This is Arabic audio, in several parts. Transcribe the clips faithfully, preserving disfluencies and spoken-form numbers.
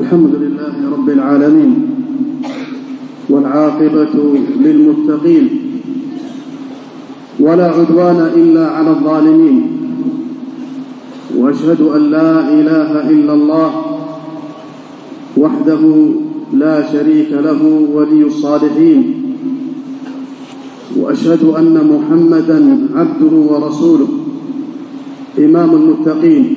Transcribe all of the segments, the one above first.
الحمد لله رب العالمين، والعاقبة للمتقين، ولا عدوان إلا على الظالمين، وأشهد أن لا إله إلا الله وحده لا شريك له ولي الصالحين، وأشهد أن محمدًا عبده ورسوله إمام المتقين،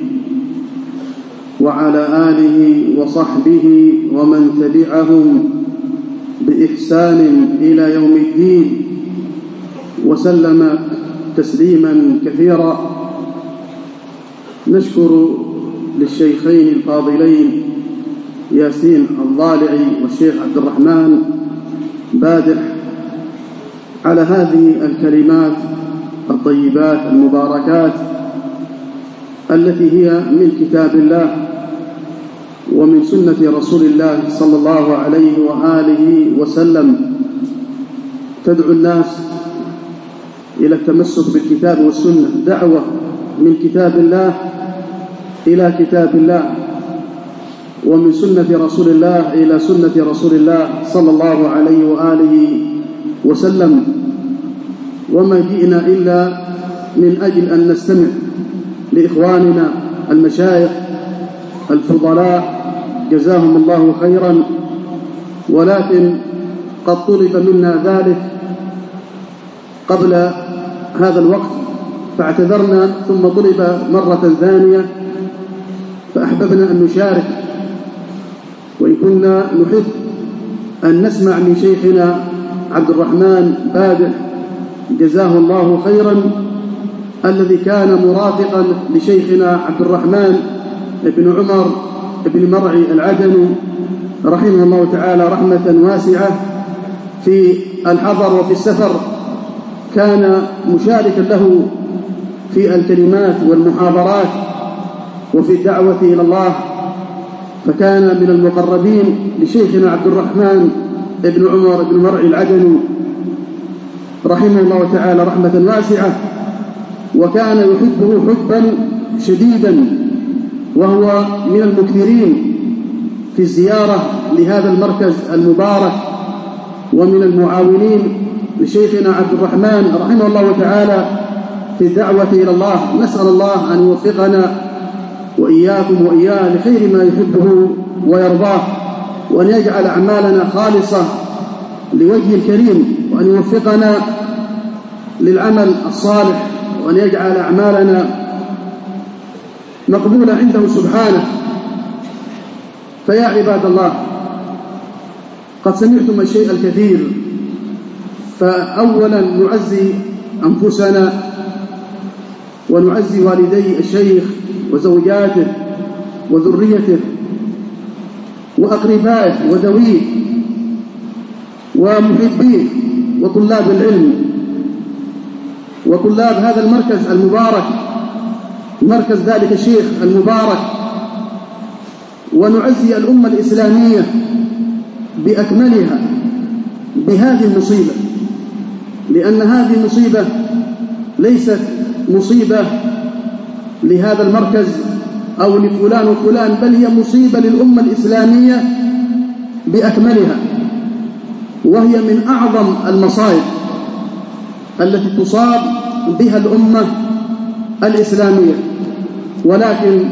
وعلى آله وصحبه ومن تبعهم بإحسان إلى يوم الدين، وسلم تسليما كثيرا. نشكر للشيخين الفاضلين ياسين الضالعي والشيخ عبد الرحمن بادح على هذه الكلمات الطيبات المباركات التي هي من كتاب الله ومن سنة رسول الله صلى الله عليه وآله وسلم، تدعو الناس إلى التمسك بالكتاب والسنة، دعوة من كتاب الله إلى كتاب الله، ومن سنة رسول الله إلى سنة رسول الله صلى الله عليه وآله وسلم. وما جئنا إلا من أجل أن نستمع لإخواننا المشايخ الفضلاء جزاهم الله خيرا، ولكن قد طلب منا ذلك قبل هذا الوقت فاعتذرنا، ثم طلب مرة ثانية فأحببنا أن نشارك، وإن كنا نحب أن نسمع من شيخنا عبد الرحمن بادح جزاه الله خيرا، الذي كان مرافقا لشيخنا عبد الرحمن بن عمر بن مرعي العدني رحمه الله تعالى رحمة واسعة في الحضر وفي السفر، كان مشاركا له في الكلمات والمحاضرات وفي الدعوة إلى الله، فكان من المقربين لشيخنا عبد الرحمن بن عمر بن مرعي العدني رحمه الله تعالى رحمة واسعة، وكان يحبه حبا شديدا، وهو من المكثرين في الزيارة لهذا المركز المبارك، ومن المعاونين لشيخنا عبد الرحمن رحمه الله تعالى في الدعوة إلى الله. نسأل الله أن يوفقنا وإياكم وإياه لخير ما يحبه ويرضاه، وأن يجعل أعمالنا خالصة لوجه الكريم، وأن يوفقنا للعمل الصالح، وأن يجعل أعمالنا مقبولة عنده سبحانه. فيا عباد الله، قد سمعتم الشيء الكثير، فأولا نعزي أنفسنا ونعزي والدي الشيخ وزوجاته وذريته وأقربائه وذويه ومحبيه وطلاب العلم وطلاب هذا المركز المبارك، مركز ذلك الشيخ المبارك، ونعزي الأمة الإسلامية بأكملها بهذه المصيبة، لأن هذه المصيبة ليست مصيبة لهذا المركز أو لفلان وفلان، بل هي مصيبة للأمة الإسلامية بأكملها، وهي من أعظم المصائب التي تصاب بها الأمة الإسلامية. ولكن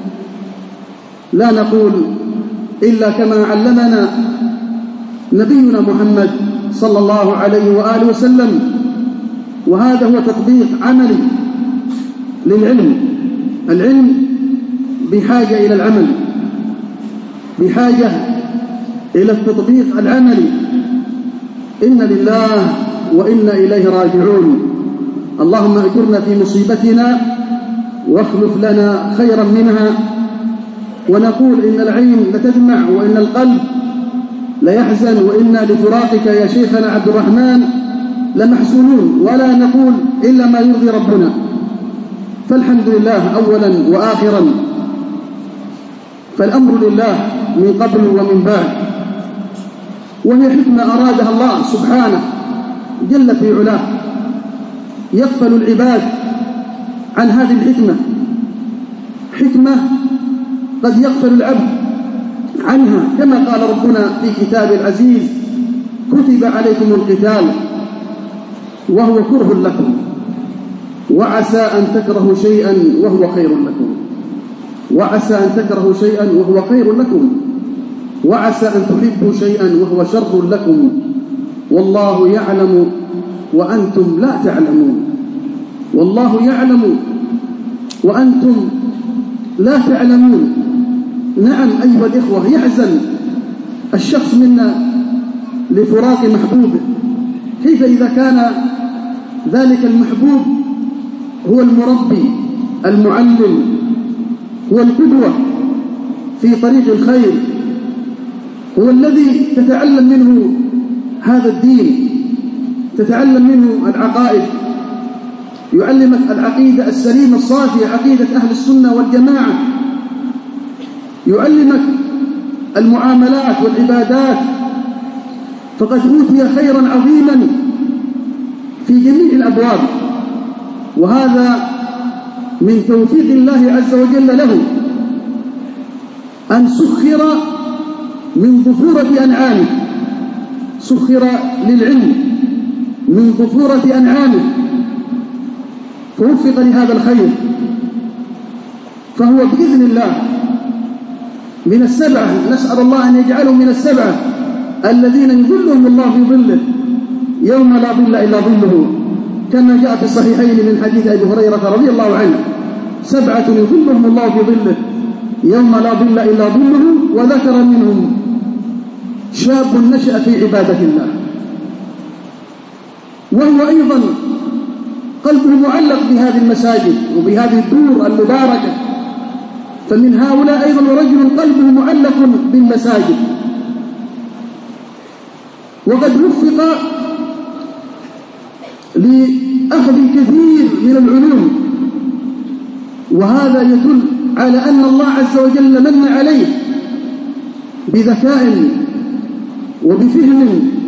لا نقول إلا كما علمنا نبينا محمد صلى الله عليه وآله وسلم، وهذا هو تطبيق عملي للعلم. العلم بحاجة إلى العمل، بحاجة إلى التطبيق العملي. إن لله وإنا إليه راجعون. اللهم أجرنا في مصيبتنا واخلف لنا خيرا منها. ونقول إن العين لتدمع وإن القلب ليحزن، وإنا لفراقك يا شيخنا عبد الرحمن لمحزونون، ولا نقول إلا ما يرضي ربنا. فالحمد لله أولا وآخرا، فالأمر لله من قبل ومن بعد، وهي حكمة أرادها الله سبحانه جل في علاه، يغفل العباد عن هذه الحكمة. حكمة قد يغفل العبد عنها، كما قال ربنا في كتاب العزيز: كتب عليكم القتال وهو كره لكم وعسى أن تكرهوا شيئا وهو خير لكم وعسى أن تكرهوا شيئا وهو خير لكم وعسى أن تحبوا شيئا وهو شر لكم والله يعلم وأنتم لا تعلمون. والله يعلم وأنتم لا تعلمون. نعم أيها الإخوة، يحزن الشخص منا لفراق محبوبه. كيف إذا كان ذلك المحبوب هو المربي المعلم، هو القدوة في طريق الخير، هو الذي تتعلم منه هذا الدين، تتعلم منه العقائد، يعلمك العقيدة السليمة الصافية، عقيدة أهل السنة والجماعة، يعلمك المعاملات والعبادات، فقد أوتي خيرا عظيما في جميع الأبواب. وهذا من توفيق الله عز وجل له أن سخر من ضفورة أنعامه، سخر للعلم من ضفورة أنعامه، فوفق لهذا الخير، فهو بإذن الله من السبعة، نسأل الله أن يجعله من السبعة الذين يظلهم الله في ظله يوم لا ظل إلا ظله، كما جاء في الصحيحين من حديث أبي هريرة رضي الله عنه: سبعة يظلهم الله في ظله يوم لا ظل إلا ظله، وذكر منهم شاب نشأ في عبادة الله، وهو أيضا قلبه معلق بهذه المساجد وبهذه الدور المباركة، فمن هؤلاء أيضا رجل قلبه معلق بالمساجد، وقد وفق لأخذ الكثير من العلوم، وهذا يدل على أن الله عز وجل من عليه بذكاء وبفهم.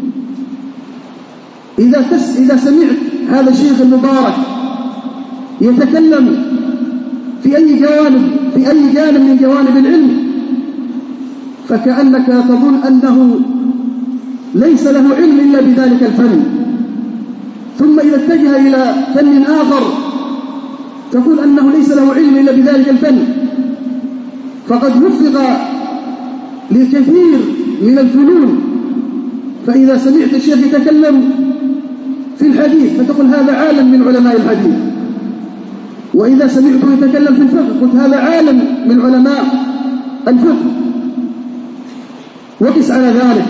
إذا, تس إذا سمعت هذا الشيخ المبارك يتكلم في أي جوانب في أي جانب من جوانب العلم، فكأنك تظن أنه ليس له علم إلا بذلك الفن، ثم إذا اتجه إلى فن آخر تقول أنه ليس له علم إلا بذلك الفن. فقد وفق لكثير من الفنون، فإذا سمعت الشيخ يتكلم في الحديث فتقول هذا عالم من علماء الحديث، وإذا سمعته يتكلم في الفقه قلت هذا عالم من علماء الفقه، وقس على ذلك.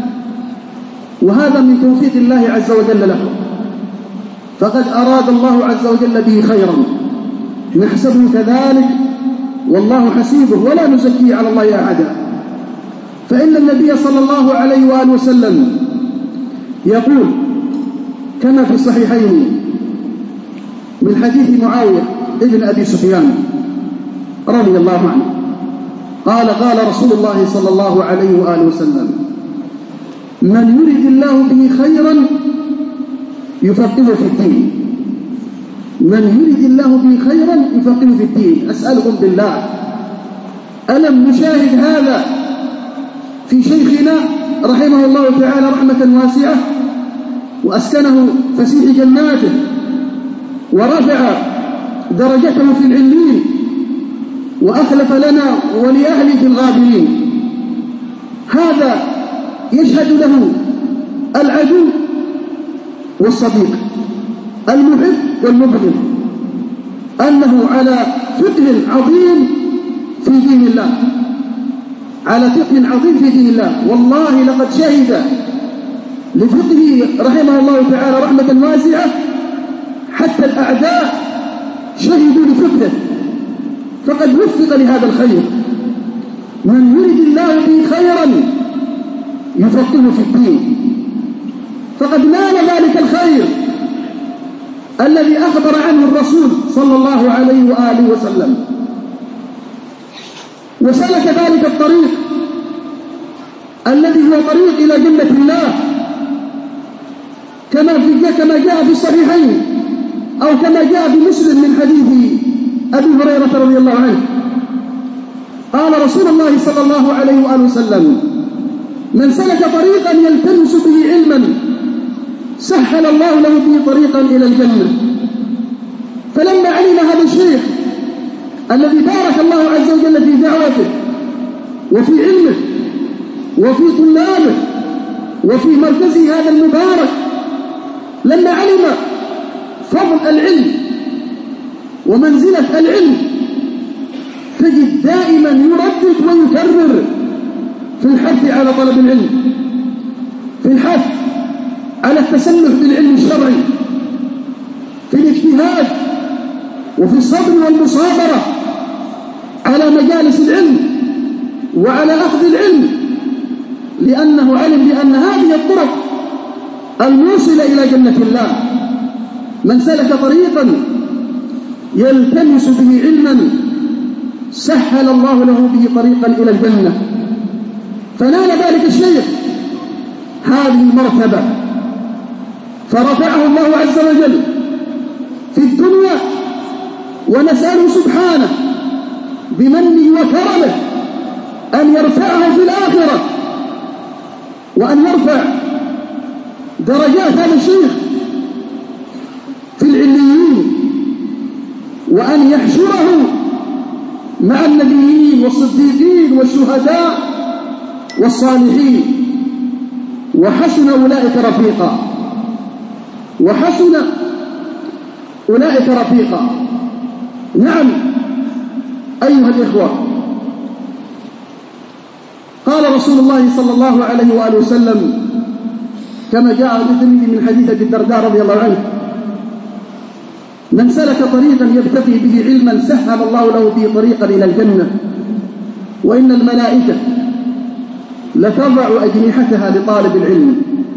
وهذا من توفيق الله عز وجل له، فقد أراد الله عز وجل به خيرا، نحسبه كذلك والله حسيبه ولا نزكي على الله أحدا. فإن النبي صلى الله عليه وآله وسلم يقول كما في الصحيحين من حديث معاوية ابن أبي سفيان رضي الله عنه قال: قال رسول الله صلى الله عليه وآله وسلم: من يرد الله به خيرا يفقهه في الدين. من يرد الله به خيرا يفقهه في الدين. أسألكم بالله، ألم نشاهد هذا في شيخنا رحمه الله تعالى رحمة واسعة، وأسكنه فسيح جناته ورفع درجته في العلمين، وأخلف لنا ولأهله في الغابرين؟ هذا يشهد له العدو والصديق، المحب والمبغض، أنه على فقه عظيم في دين الله، على فقه عظيم في دين الله. والله لقد شهد لفقهه رحمه الله تعالى رحمة واسعة حتى الأعداء شهدوا لفقهه، فقد وفق لهذا الخير. من يرد الله به خيرا يفقهه في الدين، فقد نال ذلك الخير الذي أخبر عنه الرسول صلى الله عليه وآله وسلم، وسلك ذلك الطريق الذي هو طريق إلى جنة الله، كما في كما جاء في الصحيحين أو كما جاء في مسلم من حديث أبي هريرة رضي الله عنه قال رسول الله صلى الله عليه وآله وسلم: من سلك طريقا يلتمس به علما سهل الله له به طريقا إلى الجنة. فلما علم هذا الشيخ الذي بارك الله عز وجل في دعوته وفي علمه وفي طلابه وفي مركزه هذا المبارك، لما علم فضل العلم ومنزلة العلم، تجد دائما يردد ويكرر في الحث على طلب العلم، في الحث على التسلح بالعلم الشرعي، في الاجتهاد وفي الصبر والمصابرة على مجالس العلم وعلى أخذ العلم، لأنه علم بأن هذه الطرق الموصلة إلى جنة الله. من سلك طريقا يلتمس به علما سهل الله له به طريقا إلى الجنة. فنال ذلك الشيخ هذه المرتبة، فرفعه الله عز وجل في الدنيا، ونسأله سبحانه بمنه وكرمه أن يرفعه في الآخرة، وأن يرفع درجات هذا الشيخ في العليين، وأن يحشره مع النبيين والصديقين والشهداء والصالحين، وحسن أولئك رفيقا وحسن أولئك رفيقا. نعم أيها الإخوة، قال رسول الله صلى الله عليه وآله وسلم كما جاء بالترمذي من حديث أبي الدرداء رضي الله عنه: من سلك طريقا يبتغي به علما سهل الله له به طريقا إلى الجنة، وإن الملائكة لتضع أجنحتها لطالب العلم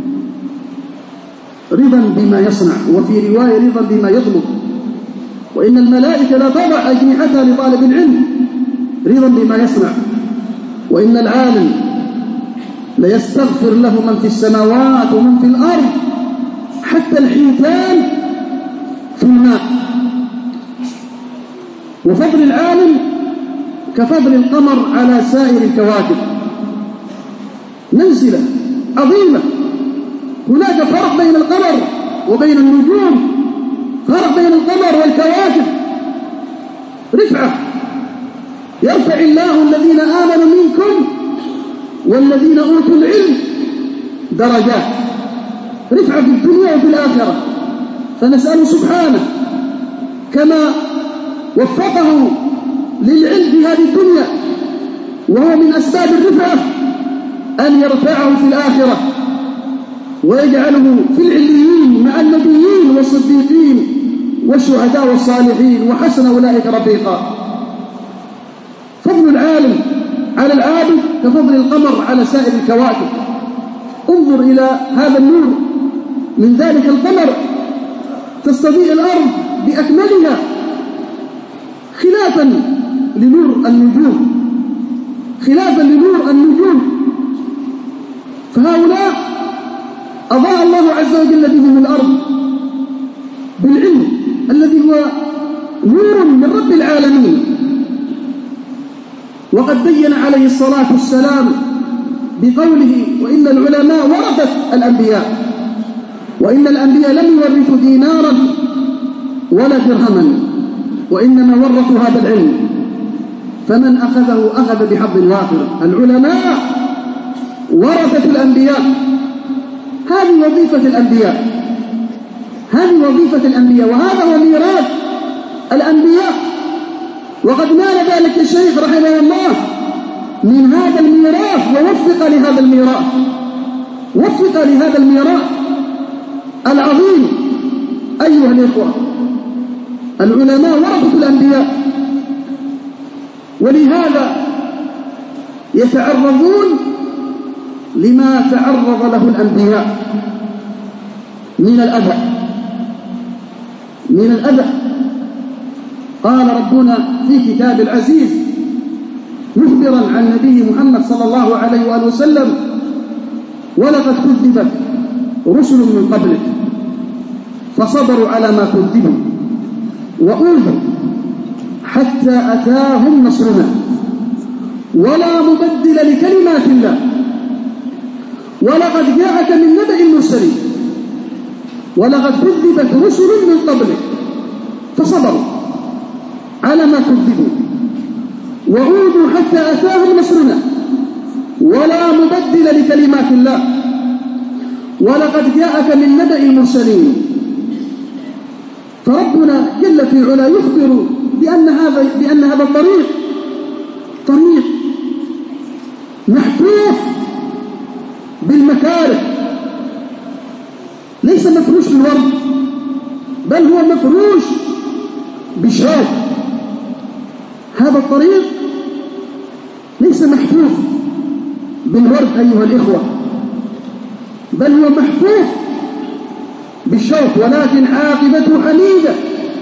رضا بما يصنع، وفي رواية رضا بما يطلب. وإن الملائكة لتضع أجنحتها لطالب العلم رضا بما يصنع. وإن العالم ليستغفر له من في السماوات ومن في الأرض حتى الحيتان في الماء. وفضل العالم كفضل القمر على سائر الكواكب، منزلة عظيمة. هناك فرق بين القمر وبين النجوم، فرق بين القمر والكواكب، رفعة يرفع الله الذين آمنوا منكم والذين أوتوا العلم درجات، رفعة في الدنيا وفي الآخرة. فنسأل سبحانه كما وفقه للعلم في هذه الدنيا وهو من أسباب الرفعة أن يرفعه في الآخرة ويجعله في العليين مع النبيين والصديقين والشهداء والصالحين، وحسن أولئك رفيقا. فضل العالم على العابد كفضل القمر على سائر الكواكب. انظر إلى هذا النور، من ذلك القمر تستضيء الأرض بأكملها خلافا لنور النجوم، خلافا لنور النجوم. فهؤلاء أضاء الله عز وجل بهم الأرض بالعلم الذي هو نور من رب العالمين. وقد بين عليه الصلاة والسلام بقوله: وإن العلماء ورثة الأنبياء، وإن الأنبياء لم يورثوا دينارا ولا درهما، وإنما ورثوا هذا العلم، فمن أخذه أخذ بحظ وافر. العلماء ورثة الأنبياء، هذه وظيفة الأنبياء، هذه وظيفة الأنبياء، وهذا هو ميراث الأنبياء. وقد نال ذلك الشيخ رحمه الله من هذا الميراث، ووفق لهذا الميراث، وفق لهذا الميراث العظيم. أيها الإخوة، العلماء ورثة الأنبياء، ولهذا يتعرضون لما تعرض له الأنبياء من الأذى، من الأذى. قال ربنا في كتاب العزيز مخبرا عن نبي محمد صلى الله عليه وآله وسلم: ولقد كذبت رسل من قبلك فصبروا على ما كذبوا وأوذوا حتى أتاهم نصرنا ولا مبدل لكلمات الله. ولقد جاءك من نبأ المرسلين ولقد كذبت رسل من قبلك فصبروا على ما كذبوا وعودوا حتى أتاهم نصرنا ولا مبدل لكلمات الله. ولقد جاءك من نبأ المرسلين، فربنا جل في علا يخبر بأن هذا بأن هذا الطريق طريق محفوف بالمكاره، ليس مفروش بالورد بل هو مفروش بالشوك. هذا الطريق ليس محفوف بالورد أيها الإخوة، بل هو محفوف بالشوك، ولكن عاقبته حميدة،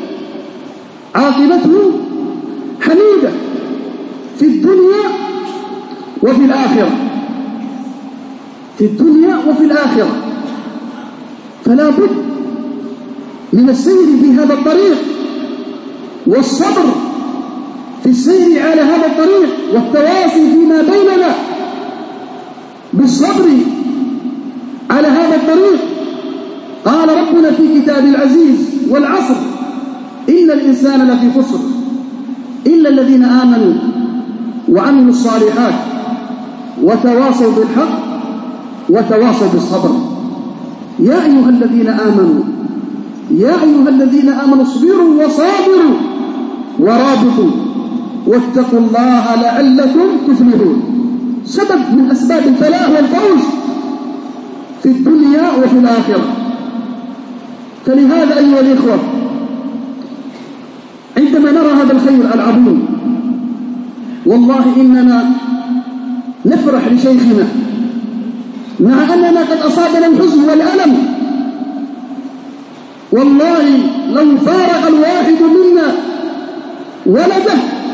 عاقبته حميدة في الدنيا وفي الآخرة، في الدنيا وفي الآخرة. فلا بد من السير في هذا الطريق والصبر في السير على هذا الطريق والتواصي فيما بيننا بالصبر على هذا الطريق. قال ربنا في كتاب العزيز: والعصر إن الإنسان لفي خسر إلا الذين آمنوا وعملوا الصالحات وتواصوا بالحق وتواصوا بالصبر. يا أيها الذين آمنوا يا أيها الذين آمنوا اصبروا وصابروا ورابطوا واتقوا الله لعلكم تفلحون. سبب من أسباب الفلاح والفوز في الدنيا وفي الآخرة. فلهذا أيها الإخوة، عندما نرى هذا الخير العظيم والله إننا نفرح لشيخنا، مع أننا قد أصابنا الحزن والألم. والله لو فارق الواحد منا ولده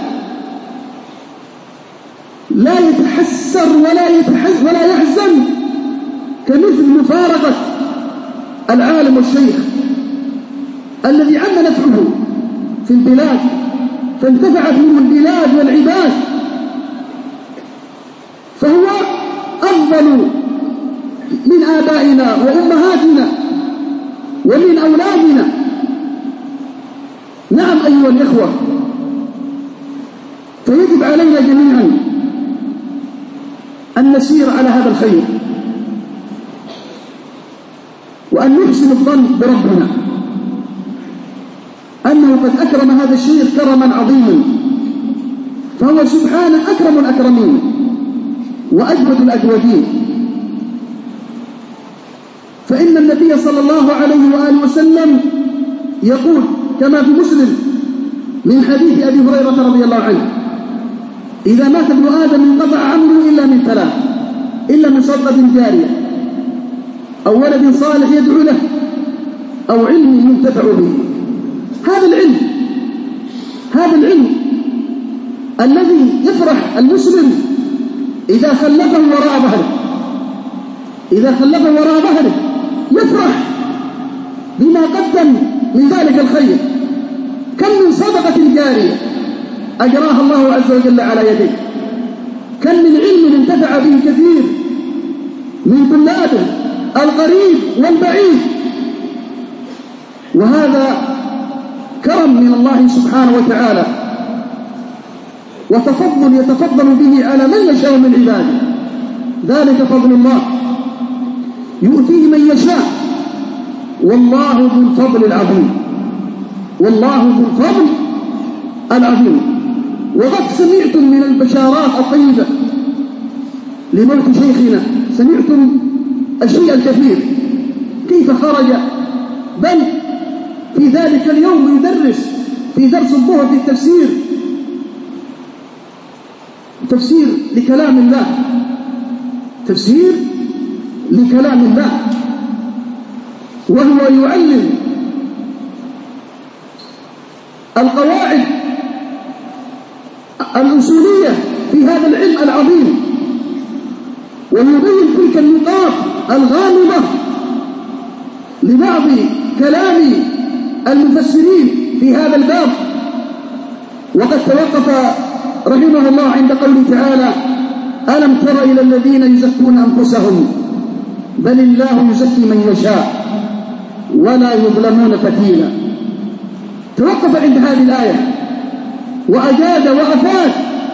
لا يتحسر ولا يتحز ولا يحزن كمثل مفارقة العالم والشيخ الذي عم نفعه في البلاد فانتفعت منه البلاد والعباد، فهو أفضل من آبائنا وأمهاتنا ومن أولادنا. نعم أيها الإخوة، فيجب علينا جميعا أن نسير على هذا الخير وأن نحسن الظن بربنا أنه قد أكرم هذا الشيخ كرما عظيما، فهو سبحانه أكرم الأكرمين وأجود الأجودين. فإن النبي صلى الله عليه وآله وسلم يقول كما في مسلم من حديث أبي هريرة رضي الله عنه: إذا مات ابن آدم انقطع عمله إلا من ثلاث، إلا من صدقة جارية أو ولد صالح يدعو له أو علم ينتفع به. هذا العلم هذا العلم الذي يفرح المسلم إذا خلفه وراء ظهره، إذا خلفه وراء ظهره يفرح بما قدم من ذلك الخير. كم من صدقة جارية أجراها الله عز وجل على يديه، كم من علم انتفع به كثير من طلابه القريب والبعيد. وهذا كرم من الله سبحانه وتعالى وتفضل يتفضل به على من يشاء من عباده. ذلك فضل الله يؤتيه من يشاء والله ذو الفضل العظيم، والله ذو الفضل العظيم. وقد سمعتم من البشارات الطيبة لموت شيخنا، سمعتم الشيء الكثير كيف خرج، بل في ذلك اليوم يدرس في درس الظهر في التفسير تفسير لكلام الله، تفسير لكلام الله، وهو يعلم القواعد الأصولية في هذا العلم العظيم، ويبين تلك النقاط الغامضة لبعض كلام المفسرين في هذا الباب. وقد توقف رحمه الله عند قوله تعالى: ألم تر إلى الذين يزكون أنفسهم بل الله يزكي من يشاء ولا يظلمون فتيلا. توقف عند هذه الآية وأجاد وأفاد،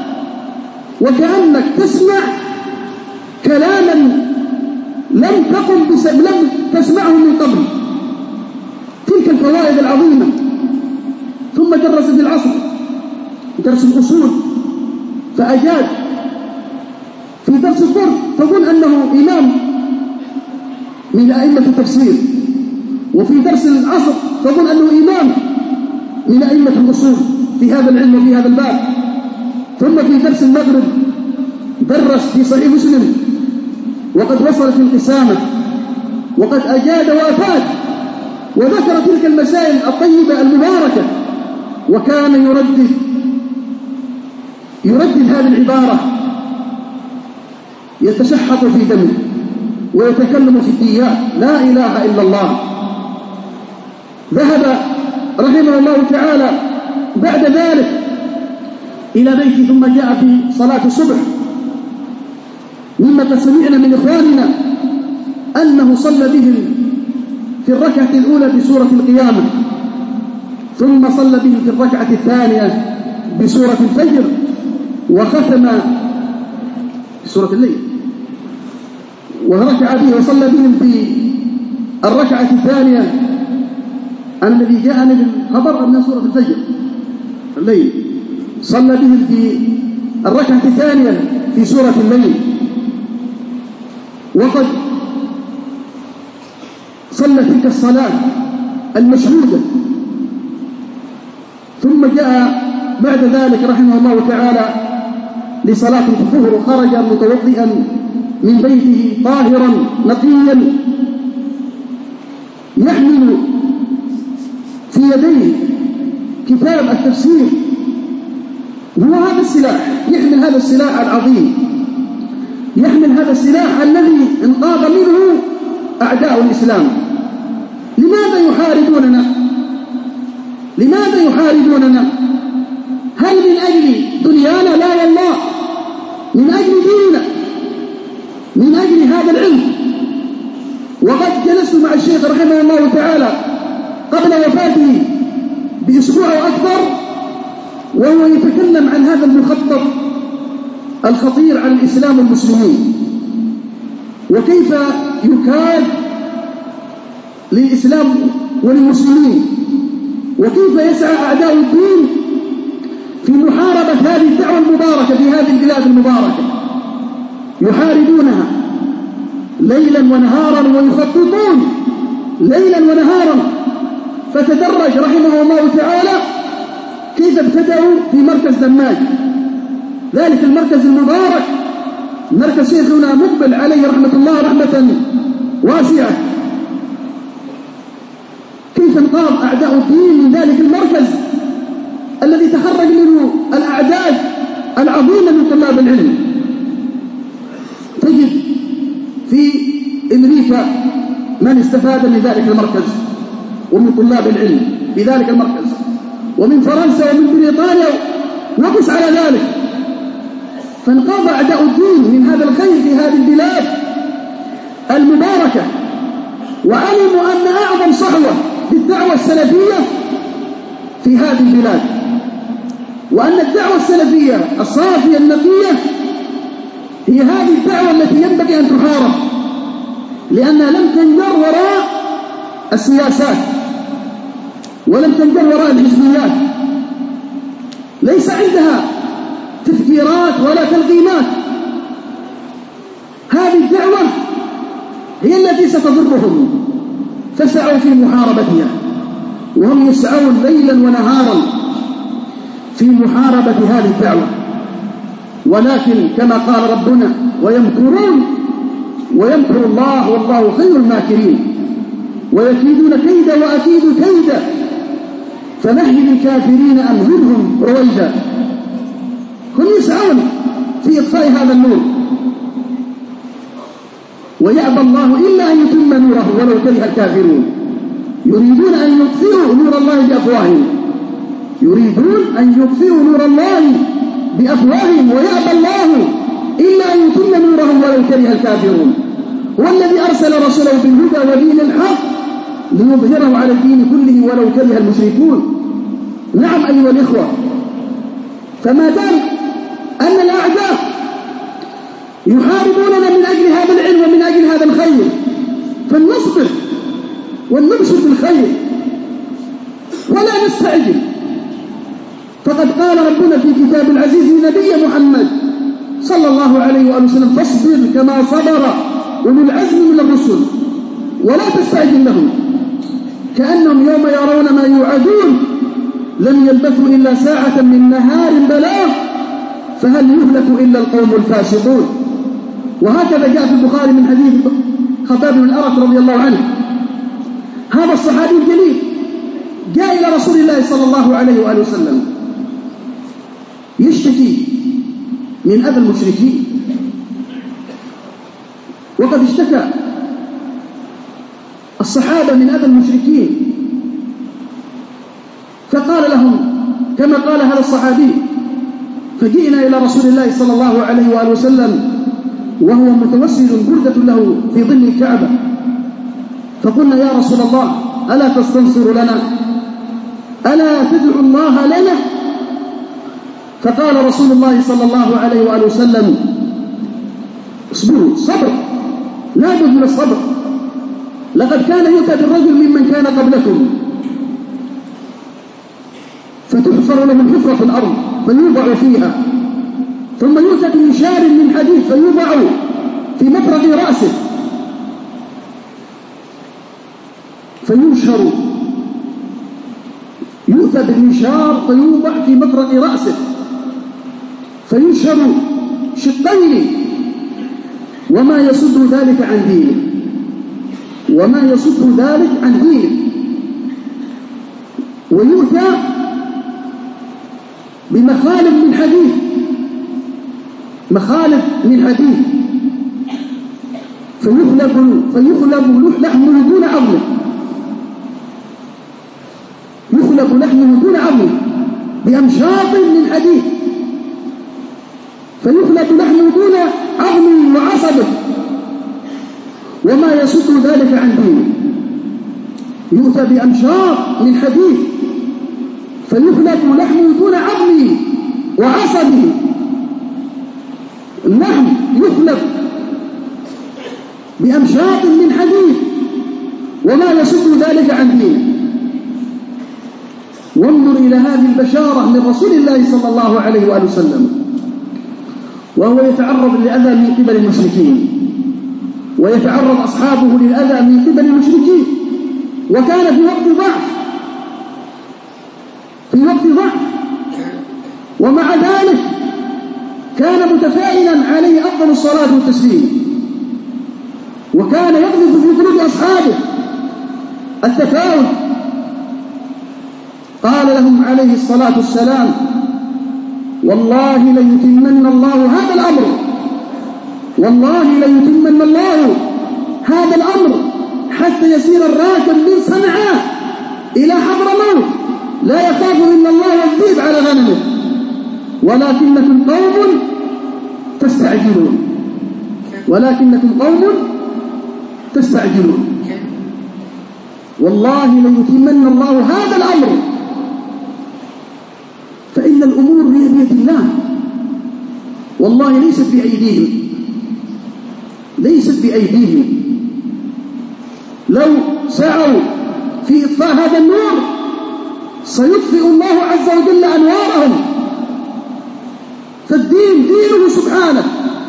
وكأنك تسمع كلاما لم تقم بس... لم تسمعه من قبل، تلك الفوائد العظيمة. ثم درس في العصر، درس الأصول فأجاد. في درس الفرق تظن أنه إمام من أئمة التفسير، وفي درس العصر تظن أنه إمام من أئمة الأصول في هذا العلم وفي هذا الباب. ثم في درس المغرب درس في صحيح مسلم وقد وصلت القسامة، وقد أجاد وأفاد وذكر تلك المسائل الطيبة المباركة، وكان يردد يردد هذه العبارة، يتشحط في دمه ويتكلم في الديات: لا إله إلا الله. ذهب رحمه الله تعالى بعد ذلك إلى بيته، ثم جاء في صلاة الصبح، مما سمعنا من إخواننا أنه صلى بهم في الركعة الأولى بسورة القيامة، ثم صلى بهم في الركعة الثانية بسورة الفجر، وختم بسورة الليل، وركع به وصلى بهم في الركعة الثانية الذي جاءني بالخبر أن سورة الفجر الليل، صلى بهم في الركعة الثانية في سورة الليل، وقد صلى تلك الصلاة المشهودة. ثم جاء بعد ذلك رحمه الله تعالى لصلاة الظهر، وخرج متوضئا من بيته طاهرا نقيا، يحمل في يديه كتاب التفسير، وهو هذا السلاح، يحمل هذا السلاح العظيم، يحمل هذا السلاح الذي انقاذ منه أعداء الإسلام. لماذا يحاربوننا؟ لماذا يحاربوننا؟ هل من أجل دنيانا؟ لا والله، من أجل ديننا، من أجل هذا العلم. وقد جلست مع الشيخ رحمه الله تعالى قبل وفاته بأسبوع أو أكثر، وهو يتكلم عن هذا المخطط الخطير على الإسلام والمسلمين، وكيف يكاد للإسلام وللمسلمين، وكيف يسعى أعداء الدين في محاربة هذه الدعوة المباركة في هذه البلاد المباركة، يحاربونها ليلا ونهارا ويخططون ليلا ونهارا. فتدرج رحمه الله تعالى كيف ابتدأوا في مركز دماج، ذلك المركز المبارك، مركز شيخنا مقبل عليه رحمة الله رحمة واسعة، كيف انقاذ أعداء الدين من ذلك المركز الذي تخرج منه الأعداد العظيمة من طلاب العلم. تجد في أمريكا من استفاد من ذلك المركز ومن طلاب العلم بذلك المركز، ومن فرنسا ومن بريطانيا، وقس على ذلك. فانقاذ أعداء الدين من هذا الخير في هذه البلاد المباركة، وعلموا أن أعظم صحوة للدعوة السلفية في هذه البلاد، وأن الدعوة السلفية الصافية النقية هي هذه الدعوة التي ينبغي أن تحارب، لأنها لم تنجر وراء السياسات، ولم تنجر وراء الحزبيات، ليس عندها تفكيرات ولا تلقيمات. هذه الدعوة هي التي ستضرهم، فسعوا في محاربتها، وهم يسعون ليلا ونهارا في محاربة هذه الدعوة. ولكن كما قال ربنا: ويمكرون ويمكر الله والله خير الماكرين، ويكيدون كيدا وأكيد كيدا، فمهل الكافرين أمهلهم رويدا. هم يسعون في إطفاء هذا النور، ويأبى الله إلا أن يتم نوره ولو كره الكافرون. يريدون أن يطفئوا نور الله بأفواههم، يريدون أن يطفئوا نور الله بأفواههم ويأبى الله إلا أن يتم نوره ولو كره الكافرون. هو الذي أرسل رسوله بالهدى ودين الحق ليظهره على الدين كله ولو كره المشركون. نعم أيها الإخوة، فما دام أن الأعداء يحاربوننا من أجل هذا العلم ومن أجل هذا الخير فلنصبر ونبشر بالخير ولا نستعجل. فقد قال ربنا في كتاب العزيز لنبي محمد صلى الله عليه وآله وسلم: فاصبر كما صبر أولو العزم من الرسل ولا تستعجل لهم كأنهم يوم يرون ما يوعدون لم يلبثوا إلا ساعة من نهار بلاغ فهل يهلك إلا القوم الفاسقون. وهكذا جاء في البخاري من حديث خباب بن الأرت رضي الله عنه. هذا الصحابي الجليل جاء إلى رسول الله صلى الله عليه وآله وسلم يشتكي من أذى المشركين، وقد اشتكى الصحابة من أذى المشركين، فقال لهم كما قال هذا الصحابي: فجئنا إلى رسول الله صلى الله عليه وآله وسلم وهو متوسل بردة له في ظل الكعبة، فقلنا: يا رسول الله ألا تستنصر لنا؟ ألا تدعو الله لنا؟ فقال رسول الله صلى الله عليه وآله وسلم: اصبروا، صبر، لا بد من الصبر، لقد كان يؤتى بالرجل ممن كان قبلكم فتحفر له حفرة في الأرض فيوضع فيها، ثم يؤتى بمنشار من حديد فيوضع في مفرق رأسه فينشر، يؤتى بالمنشار فيوضع في مفرق رأسه فينشر شقين، وما يصد ذلك عن دينه، وما يصد ذلك عن دينه. ويؤتى بمخالب من حديد، مخالب من حديد فيخلب فيخلب لحمه دون عظمه، يخلب لحمه دون عظمه بأمشاط من حديد، فيخلب لحمه دون عظمه وعصبه، وما يصد ذلك عن دينه. يؤتى بأمشاط من حديد فيخلب لحمه دون عظمه وعصبه، اللحم يخلب بأمشاط من حديد وما يصد ذلك عن دينه. وانظر إلى هذه البشارة من رسول الله صلى الله عليه وآله وسلم وهو يتعرض للأذى من قبل المشركين، ويتعرض أصحابه للأذى من قبل المشركين، وكان في وقت ضعف في وقت ضعف ومع ذلك كان متفائلا عليه أفضل الصلاة والتسليم، وكان يقذف في قلوب أصحابه التفاؤل. قال لهم عليه الصلاة والسلام: والله ليتمن الله هذا الأمر، والله ليتمن الله هذا الأمر حتى يسير الراكب من صنعاء إلى حضرموت لا يخاف إلا الله والذئب على غنمه، ولكنكم قوم تستعجلون، ولكنكم قوم تستعجلون. والله ليتمن الله هذا الأمر، فإن الأمور هي بيد الله، والله ليست بأيديهم، ليست بأيديهم. لو سعوا في إطفاء هذا النور سيطفئ الله عز وجل أنوارهم. فالدين دينه سبحانه،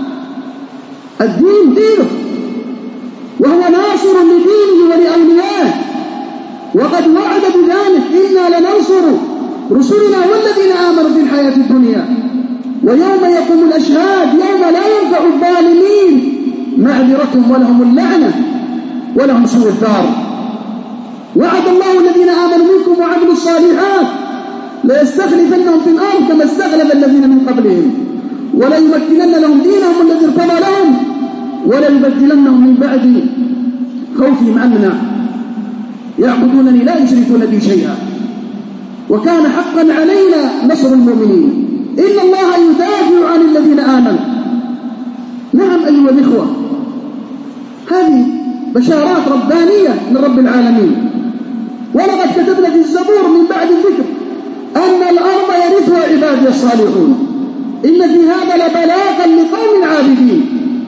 الدين دينه، وهو ناصر لدينه ولأوليائه، وقد وعد بذلك: إنا لننصر رسلنا والذين آمنوا في الحياة الدنيا ويوم يقوم الأشهاد يوم لا ينفع الظالمين معذرتهم ولهم اللعنة ولهم سوء الدار. وعد الله الذين آمنوا منكم وعملوا الصالحات ليستخلفنهم في الأرض كما استخلف الذين من قبلهم وليمكنن لهم دينهم الذي ارتضى لهم وليبدلنهم من بعد خوفهم أمنا يعبدونني لا يشركون بي شيئا وكان حقا علينا نصر المؤمنين. إن الله بشارات ربانية من رب العالمين. ولقد كتبنا في الزبور من بعد الذكر أن الأرض يرثها عبادي الصالحون، إن في هذا لبلاغا لقوم عابدين.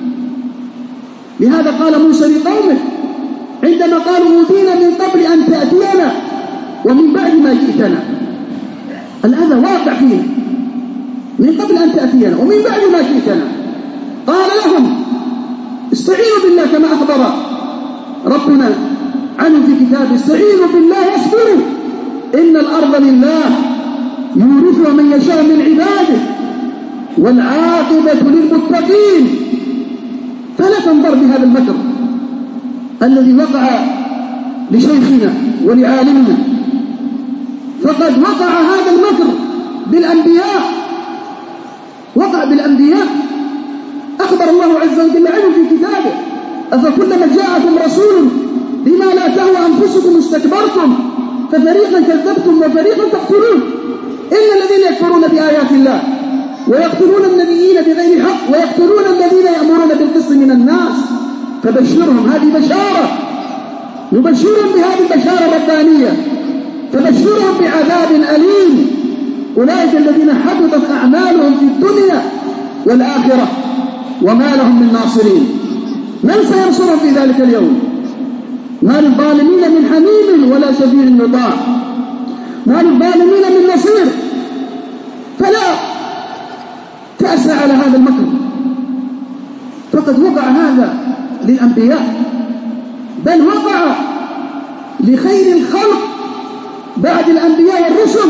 لهذا قال موسى لقومه عندما قالوا أوذينا من قبل أن تأتينا ومن بعد ما جئتنا، الأذى واقع فينا من قبل أن تأتينا ومن بعد ما جئتنا. قال لهم استعينوا بالله كما أخبر ربنا عنه في كتابه، استعينوا بالله واصبروا إن الأرض لله يورثها من يشاء من عباده والعاقبة للمتقين. فلا تنظر بهذا المكر الذي وقع لشيخنا ولعالمنا، فقد وقع هذا المكر بالأنبياء، وقع بالأنبياء. أخبر الله عز وجل عنه في كتابه أفكلما جاءكم رسول بما لا تهوى أنفسكم استكبرتم ففريقا كذبتم وفريقا تقتلون إن الذين يكفرون بآيات الله ويقتلون النبيين بغير حق ويقتلون الذين يأمرون بالقسط من الناس فبشرهم. هذه بشارة، نبشرهم بهذه البشارة الربانية، فبشرهم بعذاب أليم. أولئك الذين حبطت أعمالهم في الدنيا والآخرة وما لهم من ناصرين. من سينصرهم في ذلك اليوم؟ ما للظالمين من حميم ولا شفيع يطاع، ما للظالمين من نصير. فلا تأسى على هذا المكر، فقد وقع هذا للأنبياء، بل وقع لخير الخلق بعد الأنبياء والرسل.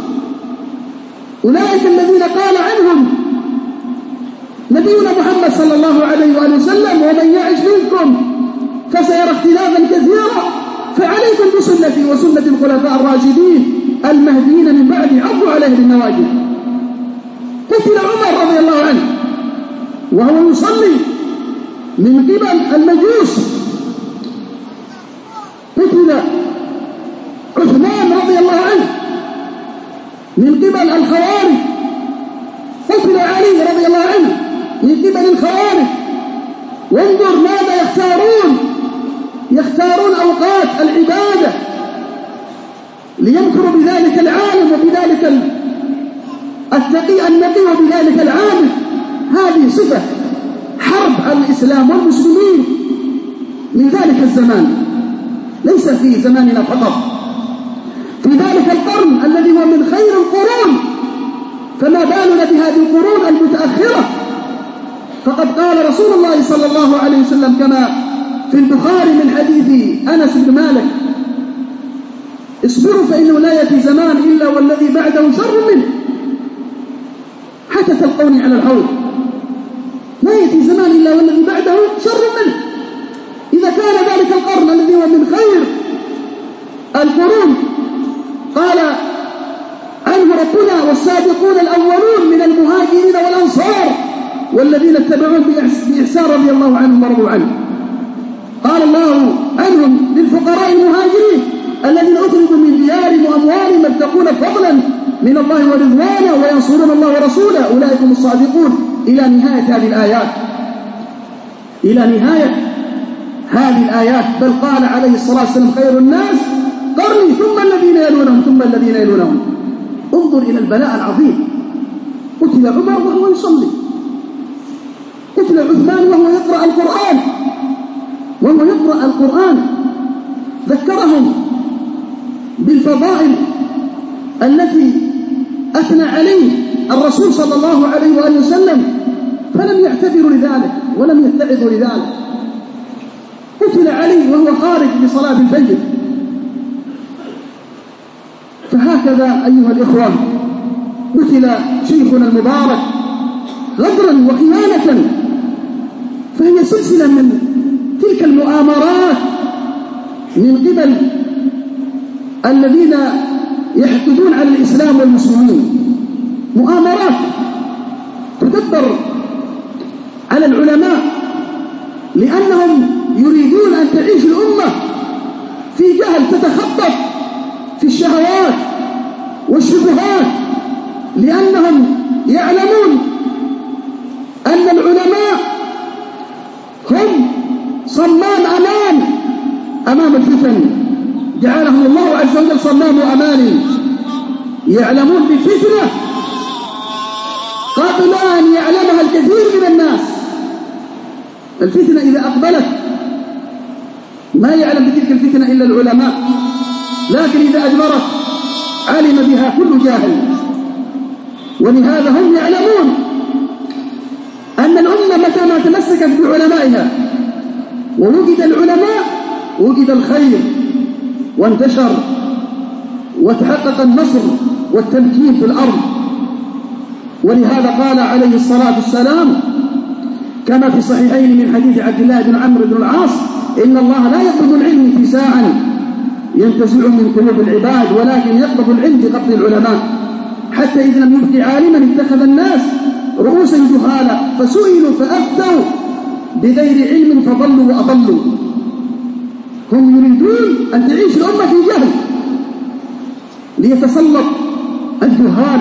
أولئك الذين قال عنهم نبينا محمد صلى الله عليه وآله وسلم ومن يعش منكم فسيرى اختلافا كثيرا فعليكم بسنتي وسنة الخلفاء الراشدين المهديين من بعدي عضوا عليه بالنواجذ. قتل عمر رضي الله عنه وهو يصلي من قبل المجوس، قتل عثمان رضي الله عنه من قبل الخوارج، قتل علي رضي الله عنه من قبل الخوارج. وانظر ماذا يختارون، يختارون أوقات العبادة ليمكروا بذلك العالم وبذلك التقي النقي وبذلك العابد. هذه صفة حرب على الإسلام والمسلمين من ذلك الزمان، ليس في زماننا فقط، في ذلك القرن الذي هو من خير القرون، فما بالنا بهذه القرون المتأخرة. فقد قال رسول الله صلى الله عليه وسلم كما في البخاري من حديث أنس بن مالك اصبروا فإنه لا يأتي زمان إلا والذي بعده شر منه حتى تلقوني على الحوض. لا يأتي زمان إلا والذي بعده شر منه. إذا كان ذلك القرن الذي هو من خير القرون قال عنه ربنا والسابقون الأولون من المهاجرين والأنصار والذين اتبعون بإحسان رضي الله عنهم ورضوا عنه. قال الله عنهم للفقراء المهاجرين الذين أخرجوا من ديارهم وأموالهم يبتغون فضلا من الله ورضوانه وينصرون الله ورسوله أولئك هم الصادقون إلى نهاية هذه الآيات، إلى نهاية هذه الآيات. بل قال عليه الصلاة والسلام خير الناس قرني ثم الذين يلونهم ثم الذين يلونهم. انظر إلى البلاء العظيم. قتل عمر وهو يصلي، قتل عثمان وهو يقرأ القرآن وهو يقرأ القرآن. ذكرهم بالفضائل التي أثنى عليه الرسول صلى الله عليه وآله وسلم فلم يعتذروا لذلك ولم يتعظوا لذلك. قتل علي وهو خارج لصلاة الفجر. فهكذا أيها الإخوة قتل شيخنا المبارك غدرا وخيانة، فهي سلسلة من تلك المؤامرات من قبل الذين يحقدون على الإسلام والمسلمين، مؤامرات تدبر على العلماء لأنهم يريدون أن تعيش الأمة في جهل تتخبط في الشهوات والشبهات، لأنهم يعلمون أن العلماء هم صمام أمان أمام الفتن، جعلهم الله عز وجل صمام أماني يعلمون بالفتنة قبل أن يعلمها الكثير من الناس. الفتنة إذا أقبلت ما يعلم بتلك الفتنة إلا العلماء، لكن إذا أدبرت علم بها كل جاهل. ولهذا هم يعلمون أن الأمة متى ما تمسكت بعلمائها ووجد العلماء وجد الخير وانتشر وتحقق النصر والتمكين في الأرض. ولهذا قال عليه الصلاة والسلام كما في صحيحين من حديث عبد الله بن عمرو بن العاص: إن الله لا يقبض العلم انتزاعا ينتزع من قلوب العباد، ولكن يقبض العلم بقبض العلماء، حتى إذا لم يبق عالما اتخذ الناس رؤوسا جهالا فسئلوا فأفتوا بغير علم فضلوا وأضلوا. هم يريدون أن تعيش الأمة في جهل ليتسلط الجهال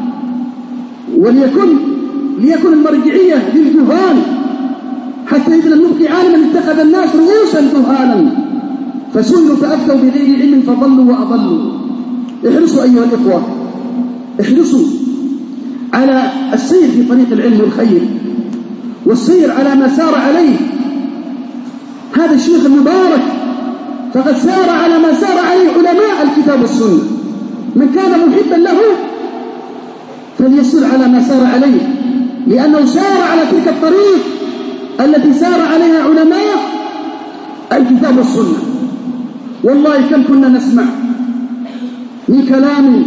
وليكن ليكن المرجعية للجهال، حتى إذا لم يبق عالما اتخذ الناس رؤوسا جهالا فسئلوا فأفتوا بغير علم فضلوا وأضلوا. احرصوا أيها الإخوة، احرصوا على السير في طريق العلم والخير والسير على ما سار عليه هذا الشيخ المبارك، فقد سار على ما سار عليه علماء الكتاب والسنة. من كان محبا له فليسير على ما سار عليه، لأنه سار على تلك الطريق التي سار عليها علماء الكتاب والسنة. والله كم كنا نسمع من كلام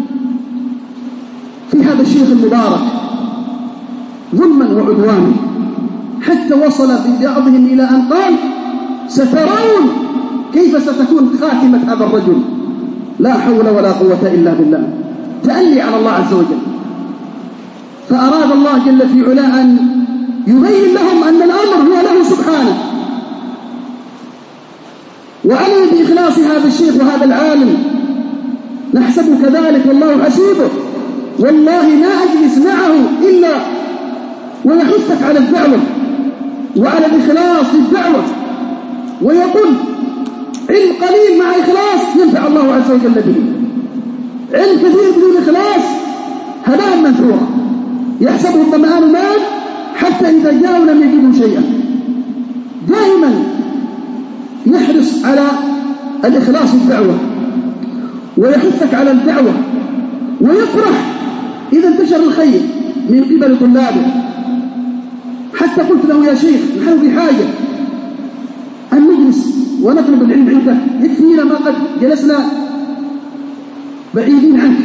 في هذا الشيخ المبارك ظلما وعدوانا، حتى وصل ببعضهم إلى أن قال: سترون كيف ستكون خاتمة هذا الرجل. لا حول ولا قوة إلا بالله، تألي على الله عز وجل. فأراد الله جل في علاه أن يبين لهم أن الأمر هو له سبحانه، وعلم بإخلاص هذا الشيخ وهذا العالم، نحسب كذلك والله حسيبه. والله ما أجلس معه إلا ويحثك على الدعوة وعلى الإخلاص للدعوة، ويقول: علم قليل مع إخلاص ينفع الله عز وجل به، علم كثير بدون إخلاص هباء منثورا يحسبه الظمآن ماء حتى إذا جاءوا لم يجدوا شيئا. دائما يحرص على الإخلاص الدعوة ويحثك على الدعوة، ويفرح إذا انتشر الخير من قبل طلابه. حتى قلت له: يا شيخ، نحن في حاجة أن نجلس ونطلب العلم عندك، يكفينا ما قد جلسنا بعيدين عنك.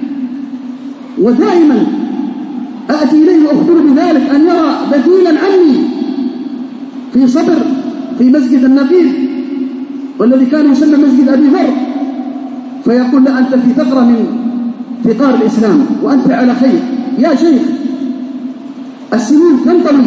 ودائما أأتي إليه وأخبره بذلك أن يرى بديلا عني في صبر في مسجد النبيل والذي كان يسمى مسجد أبي ذر، فيقول: لا، أنت في ثغرة من ثغار الإسلام وأنت على خير يا شيخ. السنين تنطوي،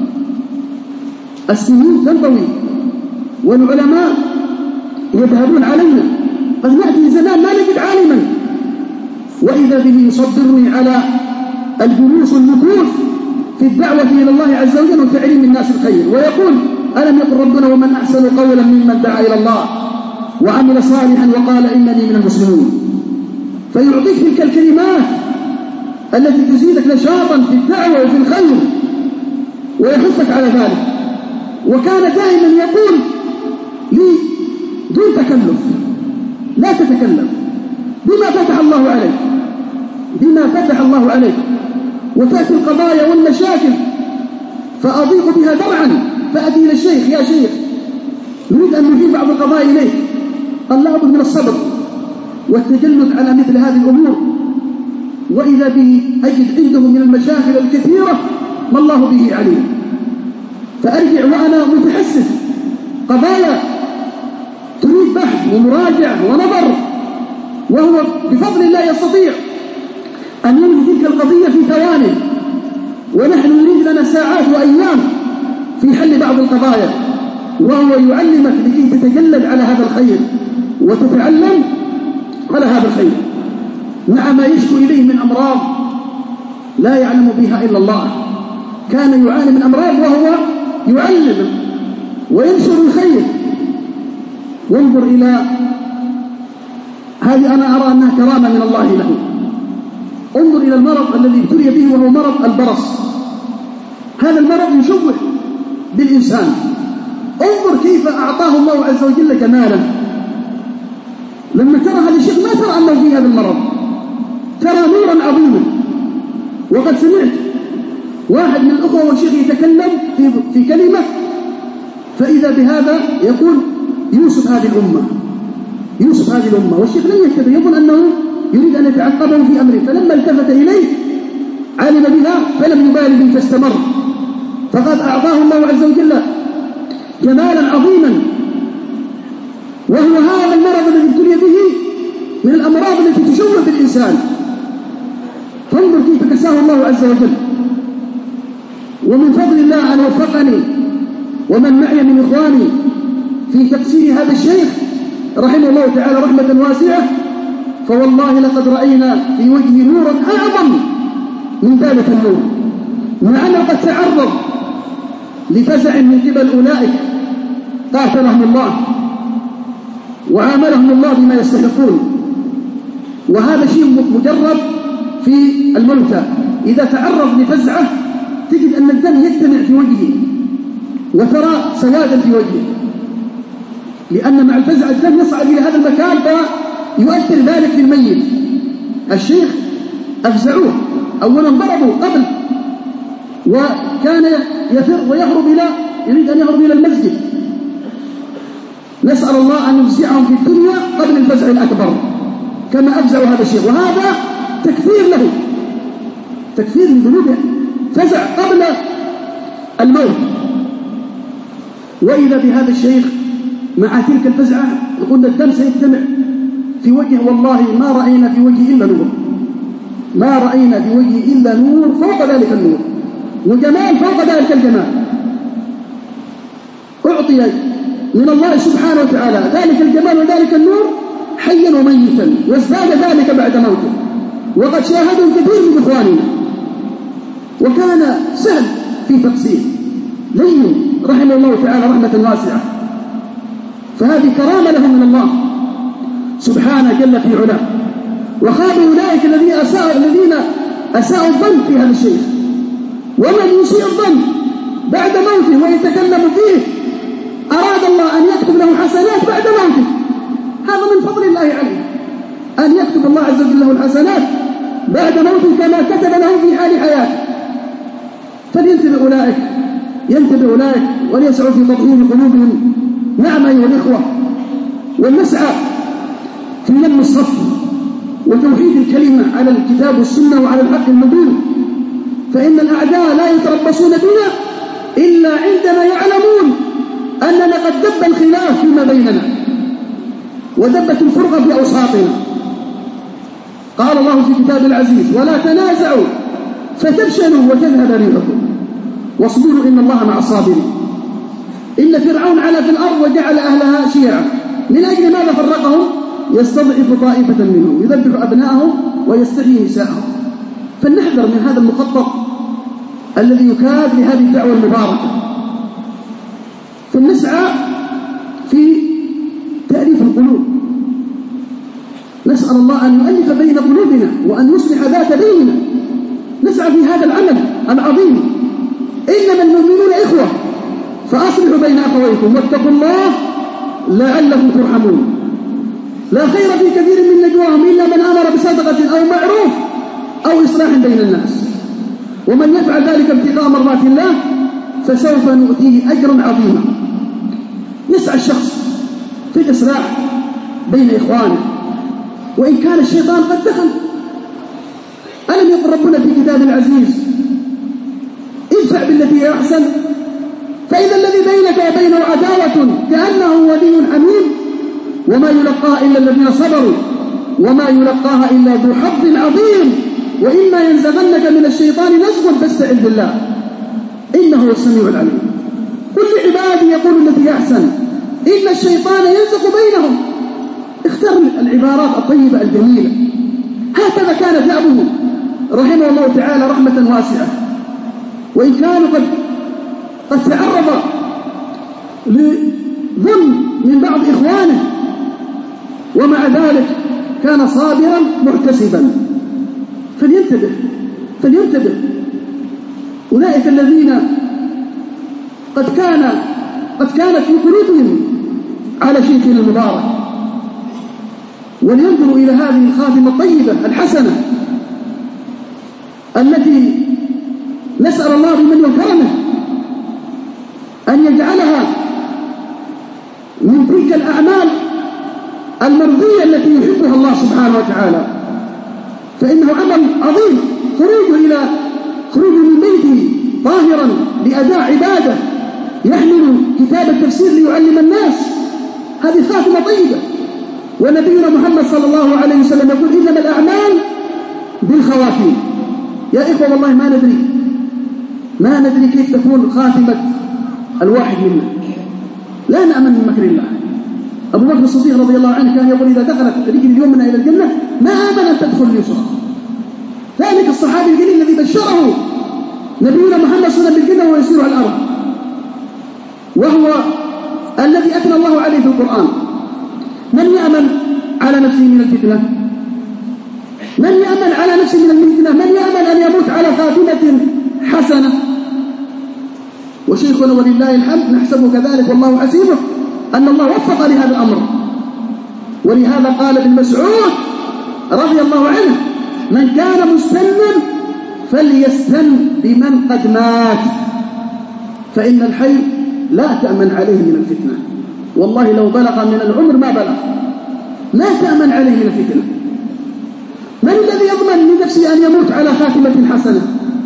السنين تنطوي والعلماء يذهبون علينا. قد نأتي زمان ما نجد عالما وإذا به يصبرني على الجلوس والمكوث في الدعوة إلى الله عز وجل وتعليم الناس الخير، ويقول: ألم يقل ربنا: ومن أحسن قولا ممن دعا إلى الله وعمل صالحا وقال إنني من المسلمين. فيعطيك تلك الكلمات التي تزيدك نشاطا في الدعوة وفي الخير ويحثك على ذلك. وكان دائما يقول لي: دون تكلف، لا تتكلم بما فتح الله عليك، بما فتح الله عليك. وتأتي القضايا والمشاكل فأضيق بها درعا، فأتي إلى الشيخ: يا شيخ، نريد أن نجيب بعض القضايا إليك. قال: لا بد من الصبر والتجلد على مثل هذه الأمور. وإذا به أجد عنده من المشاكل الكثيرة ما الله به عليه، فأرجع وأنا متحسس قضايا تريد بحث ومراجعة ونظر، وهو بفضل الله يستطيع أن ينهي تلك القضية في ثواني، ونحن نريد لنا ساعات وأيام في حل بعض القضايا، وهو يعلمك لكي تتجلد على هذا الخير وتتعلم على هذا الخير مع ما يشكو إليه من أمراض لا يعلم بها إلا الله. كان يعاني من أمراض وهو يعلم وينشر الخير، وانظر إلى هذه، أنا أرى أنها كرامة من الله له. انظر إلى المرض الذي ابتلي به وهو مرض البرص. هذا المرض يشوه بالإنسان. انظر كيف أعطاه الله عز وجل جمالا. لما ترى هذا الشيخ ما ترى أنه في هذا المرض، ترى نورا عظيما. وقد سمعت واحد من الأخوة والشيخ يتكلم في, في كلمة، فإذا بهذا يقول يوسف هذه الأمة، يوسف هذه الأمة، والشيخ لم يكتب، يظن أنه يريد أن يتعقبه في أمره، فلما التفت إليه علم بها فلم يبالي به فاستمر. فقد أعطاه الله عز وجل جمالا عظيما، وهو هذا المرض الذي ابتلي به من الأمراض التي تشوه بالإنسان. فانظر كيف كساه الله عز وجل. ومن فضل الله أن وفقني ومن معي من إخواني في تفسير هذا الشيخ رحمه الله تعالى رحمة واسعة، فوالله لقد رأينا في وجهه نورا أعظم من ذلك النور، مع أنه قد تعرض لفزع من قبل أولئك قاتلهم الله وعاملهم الله بما يستحقون. وهذا شيء مجرب في الموتى، إذا تعرض لفزعة تجد أن الدم يجتمع في وجهه وترى سوادا في وجهه، لأن مع الفزع الدم يصعد إلى هذا المكان فيؤثر ذلك في الميت. الشيخ أفزعوه، أولا ضربوا قبل، وكان يفر ويهرب إلى يريد أن يهرب إلى المسجد. نسأل الله أن يفزعهم في الدنيا قبل الفزع الأكبر كما أفزعوا هذا الشيخ، وهذا تكفير له، تكفير من ذنوبه، فزع قبل الموت. وإذا بهذا الشيخ مع تلك الفزعة قلنا الدم سيجتمع في وجهه، والله ما رأينا في وجهه إلا نور، ما رأينا في وجهه إلا نور فوق ذلك النور، وجمال فوق ذلك الجمال. أعطي من الله سبحانه وتعالى ذلك الجمال وذلك النور حيا وميتا، وازداد ذلك بعد موته. وقد شاهدوا كثير من إخواننا، وكان سهل في تفسير لين رحمه الله تعالى رحمة واسعة. فهذه كرامة لهم من الله سبحانه جل في علاه. وخاب أولئك الذين أساءوا الذين أساءوا الظن في هذا الشيء. ومن يسيء الظن بعد موته ويتكلم فيه أراد الله أن يكتب له حسنات بعد موته، هذا من فضل الله عليه، أن يكتب الله عز وجل له الحسنات بعد موته كما كتب له في حال حياته. فلينتبه أولئك، ينتبه أولئك وليسعوا في تطهير قلوبهم. نعم أيها الإخوة، ولنسعى في لم الصف وتوحيد الكلمة على الكتاب والسنة وعلى الحق المبين، فإن الأعداء لا يتربصون بنا إلا عندما يعلمون أننا قد دب الخلاف فيما بيننا ودبت الفرقة في أوساطنا. قال الله في كتاب العزيز: ولا تنازعوا فتفشلوا وتذهب ريحكم واصبروا إن الله مع الصابرين. إن فرعون علا في الأرض وجعل أهلها شيعا، من أجل ماذا فرقهم؟ يستضعف طائفة منهم يذبح أبنائهم ويستحيي نساءهم. فلنحذر من هذا المخطط الذي يكاد لهذه الدعوة المباركة. فلنسعى في تأليف القلوب، نسأل الله أن يؤلف بين قلوبنا وأن يصلح ذات بيننا. نسعى في هذا العمل العظيم. إنما المؤمنون إخوة فأصلحوا بين أخويكم واتقوا الله لعلكم ترحمون. لا خير في كثير من نجواهم إلا من أمر بصدقة أو معروف أو إصلاح بين الناس، ومن يفعل ذلك ابتغاء مرضات الله فسوف نؤتيه أجرا عظيما. يسعى الشخص في الإصلاح بين إخوانه وإن كان الشيطان قد دخل. ألم يقل ربنا في كتاب العزيز: ادفع بالتي هي أحسن فإذا الذي بينك وبينه عداوة كأنه ولي حميم وما يلقاها إلا الذين صبروا وما يلقاها إلا ذو حظ عظيم وإما ينزغنك من الشيطان نزغ فاستعذ بالله إنه هو السميع العليم. قل لعبادي يقول التي أحسن إن الشيطان ينزغ بينهم. اختر العبارات الطيبة الجميلة. هكذا كان دأبه رحمه الله تعالى رحمة واسعة. وإن كانوا قد قد تعرض لظلم من بعض إخوانه، ومع ذلك كان صابرا محتسبا. فلينتبه فلينتبه أولئك الذين قد كان قد كانت في قلوبهم على شيخنا المبارك، ولينظروا إلى هذه الخاتمة الطيبة الحسنة التي نسأل الله بمن وكرمه أن يجعلها من تلك الأعمال المرضية التي يحبها الله سبحانه وتعالى، فإنه عمل عظيم خروجه إلى خروجه من بيته طاهرا لأداء عبادة، يحمل كتاب التفسير ليعلم الناس. هذه خاتمة طيبة. ونبينا محمد صلى الله عليه وسلم يقول إنما الأعمال بالخواتيم. يا إخوة والله ما ندري ما ندري كيف تكون خاتمة الواحد منا. لا نأمن من مكر الله. أبو بكر الصديق رضي الله عنه كان يقول إذا دخلت رجل اليوم منا إلى الجنة ما آمن أن تدخل اليسرى. ذلك الصحابي الجليل الذي بشره نبينا محمد صلى الله عليه وسلم بالجنة وهو يسير على الأرض، وهو الذي أثنى الله عليه في القرآن. من يأمن على نفسه من الفتنة؟ من يأمن على نفسه من الفتنة؟ من يأمن أن يموت على خاتمة حسنة؟ وشيخنا ولله الحمد نحسبه كذلك والله حسيبه أن الله وفق لهذا الأمر. ولهذا قال ابن مسعود رضي الله عنه من كان مستنا فليستن بمن قد مات فإن الحي لا تأمن عليه من الفتنة. والله لو بلغ من العمر ما بلغ لا تأمن عليه من الفتنة. من الذي يضمن من نفسه أن يموت على خاتمة حسنة؟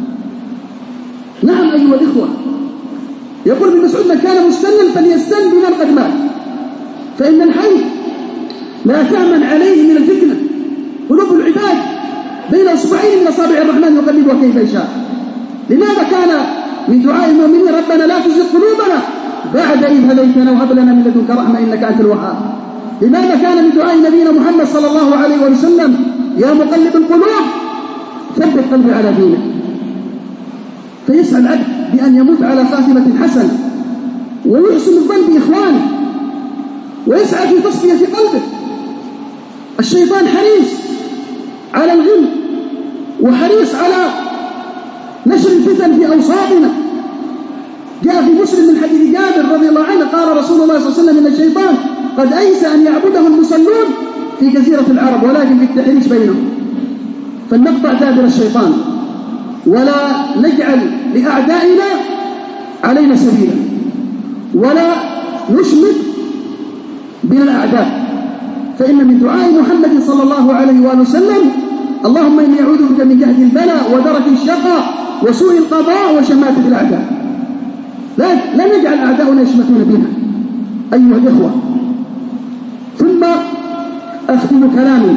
نعم أيها الإخوة، يقول ابن مسعود من كان مستنا فليستن بمن قد مات فإن الحي لا تأمن عليه من الفتنة. قلوب العباد بين أصبعين من أصابع الرحمن يقلبها كيف يشاء. لماذا كان من دعاء المؤمنين ربنا لا تزغ قلوبنا بعد إذ هديتنا وهب لنا من لدنك رحمة إنك أنت الوهاب؟ لماذا كان من دعاء نبينا محمد صلى الله عليه وسلم يا مقلب القلوب ثبت قلبي على دينك؟ فيسعى العبد بأن يموت على خاتمة حسنة ويحسن الظن بإخوانه ويسعى في تصفية قلبه. الشيطان حريص على الغل وحريص على نشر الفتن في أوساطنا. جاء في مسلم من حديث جابر رضي الله عنه قال رسول الله صلى الله عليه وسلم إن الشيطان قد أيس أن يعبده المصلون في جزيرة العرب ولكن في التحريش بينهم. فلنقطع دابر الشيطان ولا نجعل لأعدائنا علينا سبيلا ولا نشمت بين الأعداء. فإن من دعاء محمد صلى الله عليه وآله وسلم اللهم إني أعوذ بك من جهد البلاء ودرك الشقاء وسوء القضاء وشماتة الأعداء. لا, لا نجعل أعداؤنا يشمتون بنا أيها الإخوة. ثم أختم كلامي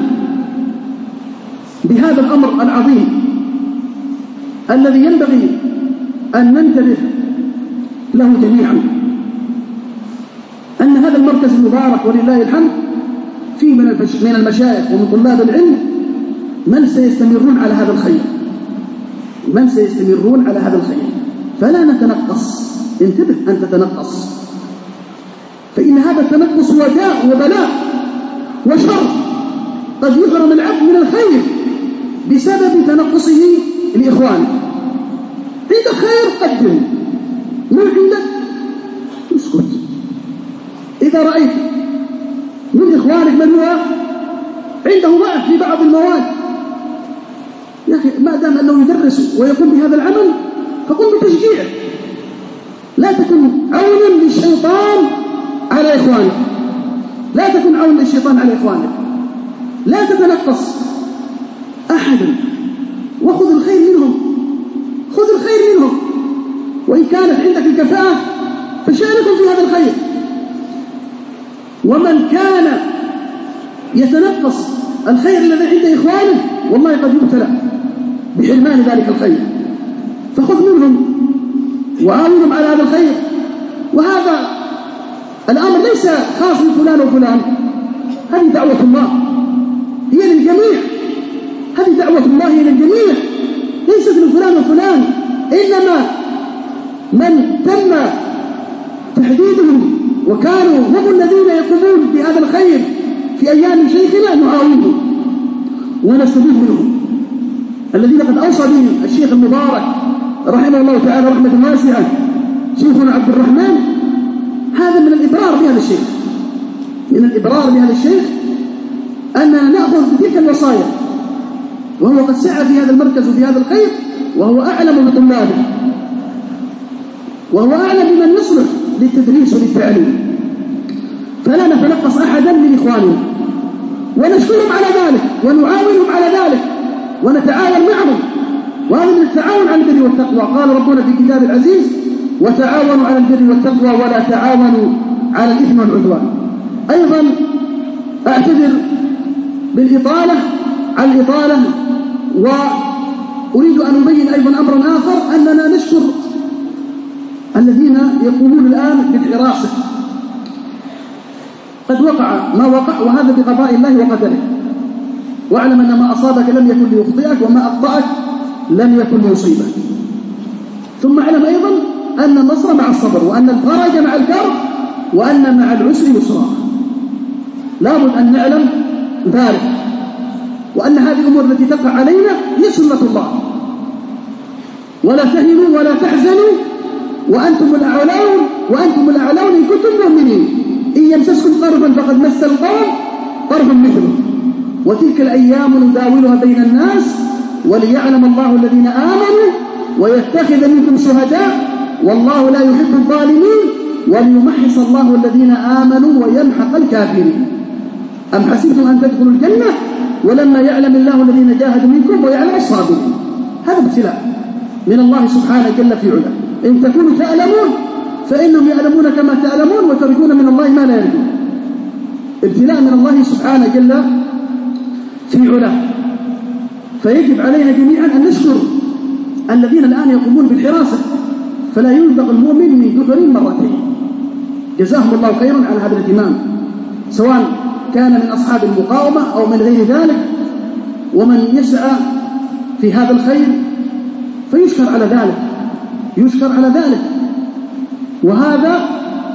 بهذا الأمر العظيم الذي ينبغي أن ننتبه له جميعا، أن هذا المركز المبارك ولله الحمد فيه من المشايخ ومن طلاب العلم من سيستمرون على هذا الخير من سيستمرون على هذا الخير فلا نتنقص. انتبه أن تتنقص، فإن هذا التنقص وداء وبلاء وشر قد يحرم العبد من الخير بسبب تنقصه لإخوانه. عندك خير قدم، ما عندك اسكت. إذا رأيت من إخوانك من هو عنده ضعف في بعض المواد يا أخي ما دام أنه يدرس ويقوم بهذا العمل فقم بتشجيعه. لا تكن عونا للشيطان على إخوانك، لا تكن عونا للشيطان على إخوانك. لا تتنقص أحدا وخذ الخير منهم، خذ الخير منهم، وإن كانت عندك الكفاءة فشاركهم في هذا الخير. ومن كان يتنقص الخير الذي عند إخوانه والله قد يبتلى بحرمان ذلك الخير، فخذ منهم وعاونهم على هذا الخير. وهذا الأمر ليس خاص بفلان وفلان، هذه دعوة الله هي للجميع، هذه دعوة الله هي للجميع ليست لفلان وفلان، إنما من تم تحديدهم وكانوا هم الذين يقومون بهذا الخير في أيام شيخنا نعاونهم ونستفيد منهم، الذين قد أوصى بهم الشيخ المبارك رحمه الله تعالى رحمة واسعة شيخنا عبد الرحمن. هذا من الإبرار بهذا الشيخ، من الإبرار بهذا الشيخ أننا نأخذ بتلك الوصايا، وهو قد سعى في هذا المركز وفي هذا الخير، وهو أعلم بطلابه، وهو أعلم بمن يصلح للتدريس وللتعليم، فلا نتنقص أحدا من إخواننا، ونشكرهم على ذلك ونعاونهم على ذلك ونتعاون معهم، وهذا من التعاون على البر والتقوى. قال ربنا في كتاب العزيز: وتعاونوا على البر والتقوى ولا تعاونوا على الإثم والعدوان. أيضا أعتذر بالإطالة على الإطالة، وأريد أن أبين أيضا أمرا آخر، أننا نشكر الذين يقومون الآن بالحراسة. قد وقع ما وقع، وهذا بقضاء الله وقدره، واعلم أن ما أصابك لم يكن ليخطئك وما أخطأك لم يكن ليصيبك. ثم اعلم أيضا أن النصر مع الصبر، وأن الفرج مع الكرب، وأن مع العسر يسرا. لابد أن نعلم ذلك، وأن هذه الأمور التي تقع علينا هي سنة الله. ولا تهنوا ولا تحزنوا وأنتم الأعلون وأنتم الأعلون إن كنتم مؤمنين، إن يمسسكم قرب فقد مس القوم قرب مثله، وتلك الأيام نداولها بين الناس وليعلم الله الذين آمنوا ويتخذ منكم شهداء والله لا يحب الظالمين وليمحص الله الذين آمنوا ويمحق الكافرين. أم حسبتم أن تدخلوا الجنة ولما يعلم الله الذين جاهدوا منكم ويعلم الصابرين. هذا ابتلاء من الله سبحانه جل في علاه. إن تكونوا تعلمون فإنهم يعلمون كما تعلمون وترجون من الله ما لا يرجون. ابتلاء من الله سبحانه جل في علاه. فيجب علينا جميعا أن نشكر الذين الآن يقومون بالحراسة، فلا يلدغ المؤمن من جحر مرتين. جزاهم الله خيرا على هذا الاهتمام، سواء كان من أصحاب المقاومة أو من غير ذلك، ومن يسعى في هذا الخير فيشكر على ذلك، يشكر على ذلك. وهذا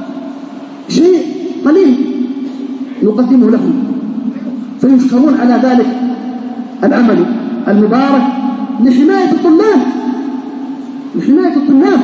شيء قليل نقدمه لهم، فيشكرون على ذلك العمل المبارك لحماية الطلاب، لحماية الطلاب.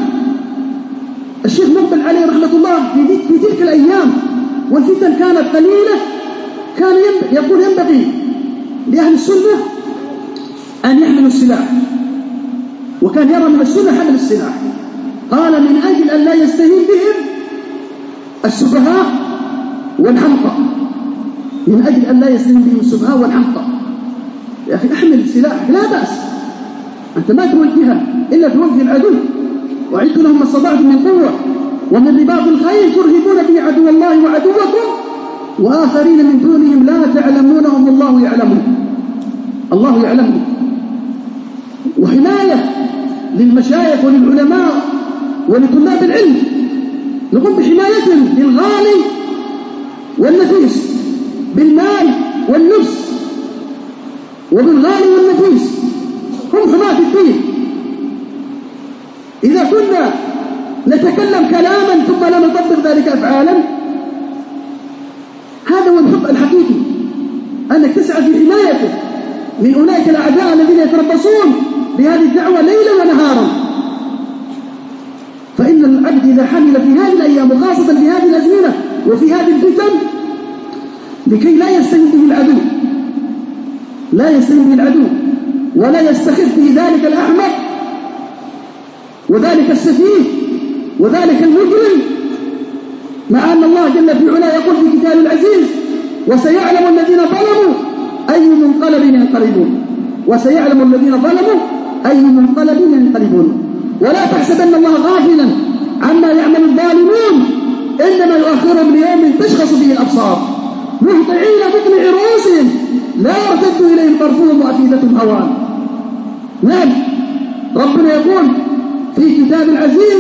الشيخ مقبل عليه رحمة الله في تلك الأيام والفتن كانت قليلة، كان يقول ينبغي لأهل السنة أن يحملوا السلاح، وكان يرى من السنة حمل السلاح. قال: من أجل أن لا يستهين بهم السفهاء والحمقى، من أجل أن لا يستهين بهم السفهاء والحمقى. يا أخي أحمل السلاح لا بأس، أنت ما توجهها إلا توجه العدو، وعدت لهم ما استطعتم من قوة ومن رباط الخيل ترهبون به عدو الله وعدوكم وآخرين من دونهم لا تعلمونهم الله يعلمهم، الله يعلمهم. وحماية للمشايخ وللعلماء ولطلاب العلم، نقوم بحمايتهم بالغالي والنفيس، بالمال والنفس، وبالغالي والنفيس. هم حماة الدين. إذا كنا نتكلم كلاما ثم لا نطبق ذلك أفعالا، هذا هو الحق الحقيقي، أنك تسعى في حمايته من أولئك الأعداء الذين يتربصون بهذه الدعوة ليلا ونهارا. فإن العبد إذا حمل في هذه الأيام وخاصة في هذه الأزمنة وفي هذه الفتن لكي لا يستهين به العدو، لا يستهين به العدو ولا يستخف به ذلك الأحمق وذلك السفيه وذلك المجرم، مع أن الله جل في علاه يقول في كتابه العزيز: وسيعلم الذين ظلموا أي منقلب ينقلبون، وسيعلم الذين ظلموا أي منقلب ينقلبون. ولا تحسبن الله غافلا عما يعمل الظالمون، إنما يؤخرهم ليوم تشخص فيه الأبصار مهطعين مقنعي رؤوسهم لا يرتد إليهم طرفهم وأفئدتهم هوان. نعم، ربنا يقول في كتاب العزيز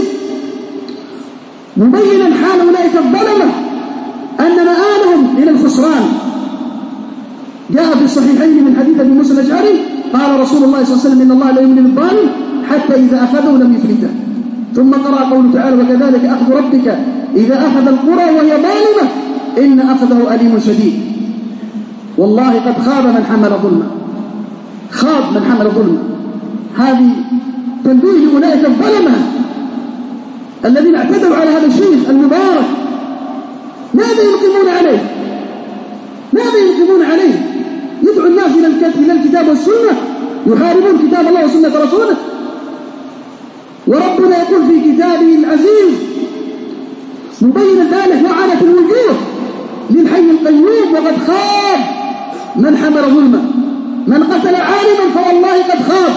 مبينا حال أولئك الظلمة أن مآلهم إلى الخسران. جاء في الصحيحين من حديث ابي موسى الأشعري قال رسول الله صلى الله عليه وسلم: إن الله لا يملي الظالم حتى إذا أخذه لم يفلته. ثم قرأ قوله تعالى: وكذلك أخذ ربك إذا أخذ القرى وهي ظالمة إن أخذه أليم شديد. والله قد خاب من حمل ظلما، خاب من حمل ظلما. هذه تنبيه أولئك الظلمة الذين اعتدوا على هذا الشيخ المبارك. ماذا ينقمون عليه؟ ماذا ينقمون عليه؟ يدعو الناس إلى الكتاب والسنة، يحاربون كتاب الله وسنة رسوله. وربنا يقول في كتابه العزيز مبين ذلك وعنت الوجوه للحي القيوم وقد خاب من حمل ظلما. من قتل عالما فوالله قد خاب.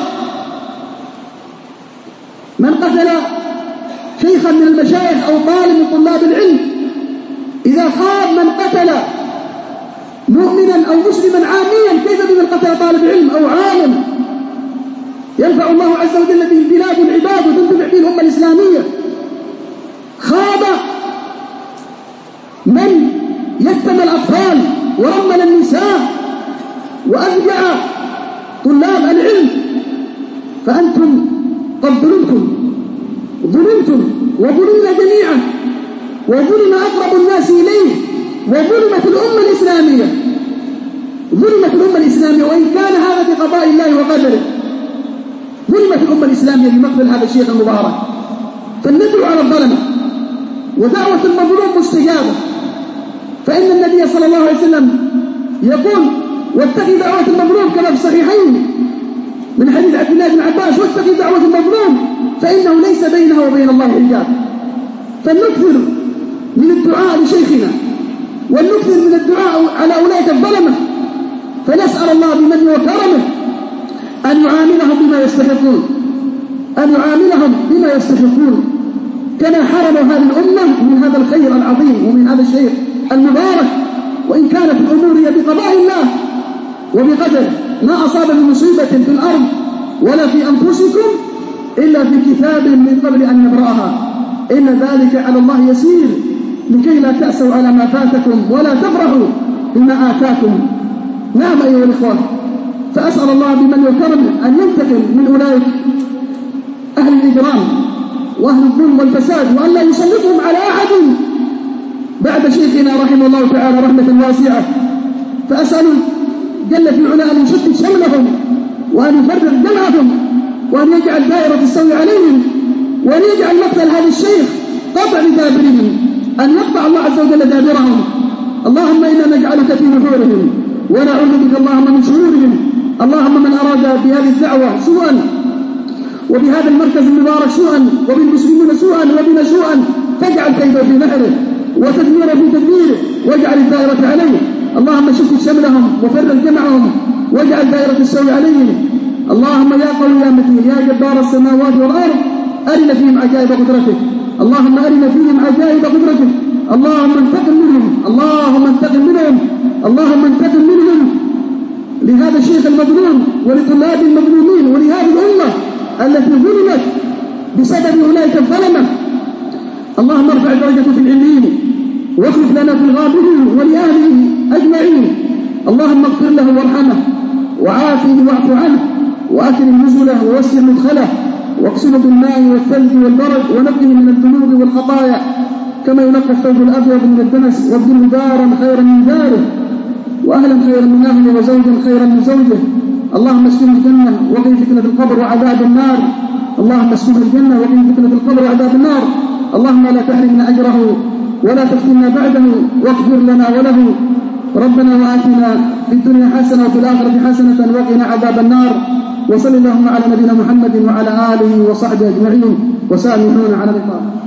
من قتل شيخا من المشايخ أو طالب من طلاب العلم إذا خاب من قتل مؤمنا أو مسلما عاميا كيف بمن قتل طالب علم أو عالم ينفع الله عز وجل به البلاد والعباد وتنتفع به الأمة الإسلامية. خاب من يتم الأطفال ورمل النساء وأذجع طلاب العلم. فأنتم قد ظلمتم ظلمتم وظلمنا جميعا، وظلم أقرب الناس إليه، وظلمت الأمة الإسلامية، ظلمت الأمة الإسلامية وإن كان هذا في قضاء الله وقدره. ظلمت الأمة الإسلامية بمقتل هذا الشيخ المبارك. فلندعو على الظلمة، ودعوة المظلوم مستجابة. فإن النبي صلى الله عليه وسلم يقول واتقي دعوة المظلوم كما في الصحيحين من حديث عبد الله بن عباس واتقي دعوة المظلوم فإنه ليس بينها وبين الله حجاب. فلنكثر من الدعاء لشيخنا ولنكثر من الدعاء على أولئك الظلمة، فنسأل الله بمنه وكرمه أن يعاملهم بما يستحقون، أن يعاملهم بما يستحقون كما حرموا هذه الأمة من هذا الخير العظيم ومن هذا الشيخ المبارك. وإن كانت الأمور هي بقضاء الله وبقدر، ما أصاب من مصيبة في الأرض ولا في أنفسكم إلا في كتاب من قبل أن نبرأها، إن ذلك على الله يسير لكي لا تأسوا على ما فاتكم ولا تفرحوا بما آتاكم. نعم أيها الإخوة، فأسأل الله بمن وكرمه أن ينتقم من أولئك أهل الإجرام وأهل الظلم والفساد، وأن لا يسلطهم على أحد بعد شيخنا رحمه الله تعالى رحمة واسعة. فأسأل جل في علا أن يشتت شملهم وأن يفرق جمعهم وأن يجعل دائرة السوء عليهم وأن يجعل مقتل هذا الشيخ قطع لدابرهم، أن يقطع الله عز وجل دابرهم. اللهم إنا نجعلك في نحورهم ونعوذ بك اللهم من شرورهم. اللهم من أراد بهذه الدعوة سوءا وبهذا المركز المبارك سوءا وبالمسلمين سوءا وبنا سوءا فاجعل كيده في نحره وتدميره في تدميره واجعل الدائرة عليه. اللهم شتت شملهم وفرق جمعهم واجعل دائرة السوء عليهم. اللهم يا قوي يا متين يا جبار السماوات والأرض أرنا فيهم عجائب قدرتك. اللهم أرنا فيهم عجائب قدرتك. اللهم انتقم منهم، اللهم انتقم منهم، اللهم انتقم منهم لهذا الشيخ المظلوم ولطلاب المظلومين ولهذه الأمة التي ظلمت بسبب أولئك الظلمة. اللهم ارفع درجته في العليين واخلف لنا في الغابرين ولأهله أجمعين. اللهم اغفر له وارحمه وعافه واعف عنه وأكرم نزله ووسع مدخله واغسله بالماء والثلج والبرد ونقه من الذنوب والخطايا كما ينقى الثوب الأبيض من الدنس، وابدله دارا خيرا من داره وأهلا خيرا من أهله وزوجا خيرا من زوجه. اللهم اسكنه الجنة وقي فتنة القبر وعذاب النار. اللهم اسكنه الجنة وقي فتنة القبر وعذاب النار. اللهم لا تحرمنا أجره ولا تفتنا بعده واغفر لنا وله. ربنا وآتنا في الدنيا حسنة وفي الآخرة حسنة وقنا عذاب النار. وصل اللهم على نبينا محمد وعلى آله وصحبه أجمعين وسامحونا على اللقاء.